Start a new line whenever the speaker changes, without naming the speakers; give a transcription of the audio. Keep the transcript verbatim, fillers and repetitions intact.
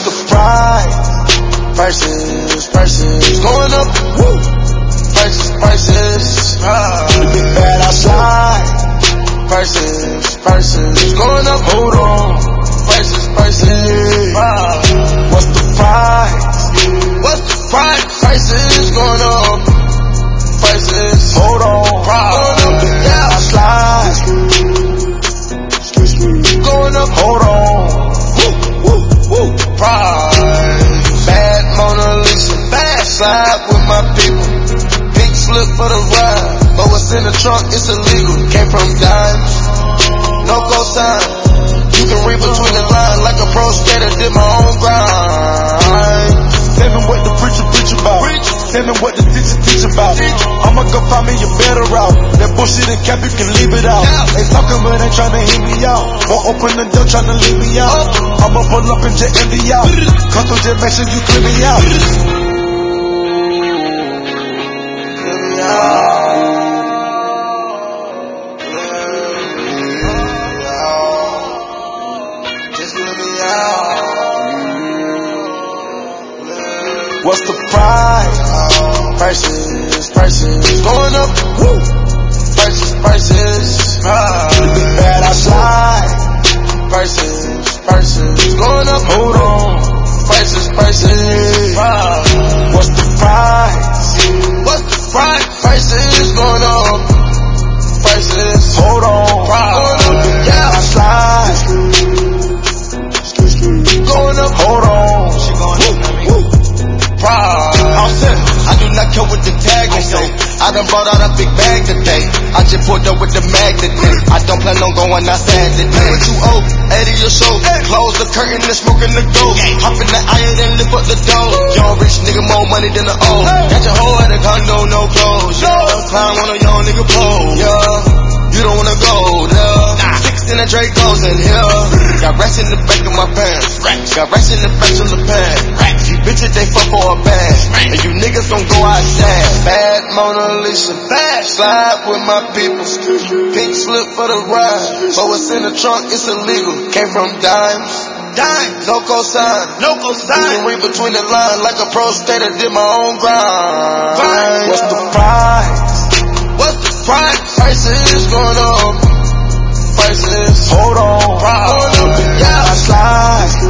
the price? Prices, prices going up. Woo. Prices, prices. Ah. The big bad outside. Prices, prices going up. Hold on. Prices, prices. Ah. What's the price? What's the price? Prices going up. Prices. Hold on. Going up. Yeah. I slide. Going up. Hold on. Woo, woo, woo. Price. Bad Mona Lisa. Bad slide with my people. Pink slip for the ride. But what's in the trunk, it's illegal. Came from dimes. No cosign. You can read between the lines like a pro skater. Did my own grind.
Tell me what the preacher preach about. Preach. Tell me what the teacher teach about. Teach. I'ma go find me a better route. That bullshit and cap, you can leave it out. Yeah. They talking but ain't tryna hear me out. Won't open the door tryna leave me out. Oh. I'ma pull up and jet envy out. Come through, just make sure you clear me out.
Clear me out. What's the price? Prices, prices going up. Woo. Prices, prices. Ah. The big bad outside. Prices, prices going up. Hold on. Prices, prices. Ah. What's the price? What's the price? Prices going up. Prices. Hold on. Going up. Yeah. I slide. Going up. Hold on. She going up.
I'm set. I do not care what the tag gon' say. I done brought out a big bag today. I just pulled up with the mag today. I don't plan on going outside today. What you owe? eighty or so. Close the curtain and smoking the dope. Hop in the iron and lift up the dough. Young rich nigga more money than the old. Got your hoe at a condo, no clothes. Yeah, climb on a young nigga pole. Yeah, you don't wanna go there. Six in the Dracos in here. Got racks in the back of my pants. Got racks in the back of the pants. You bitches, they fuck for a bag. And you niggas don't go outside.
Bad Mona Lisa. Bad. Slide with my people. Pink slip for the ride. But what's in the trunk, it's illegal. Came from dimes.
Dimes.
No cosign.
No cosign.
You can read between the lines like a pro skater. Did my own grind.
Grind.
What's the price?
What's the price?
Prices going up. Prices. Hold on.
Price.
Yeah. I slide.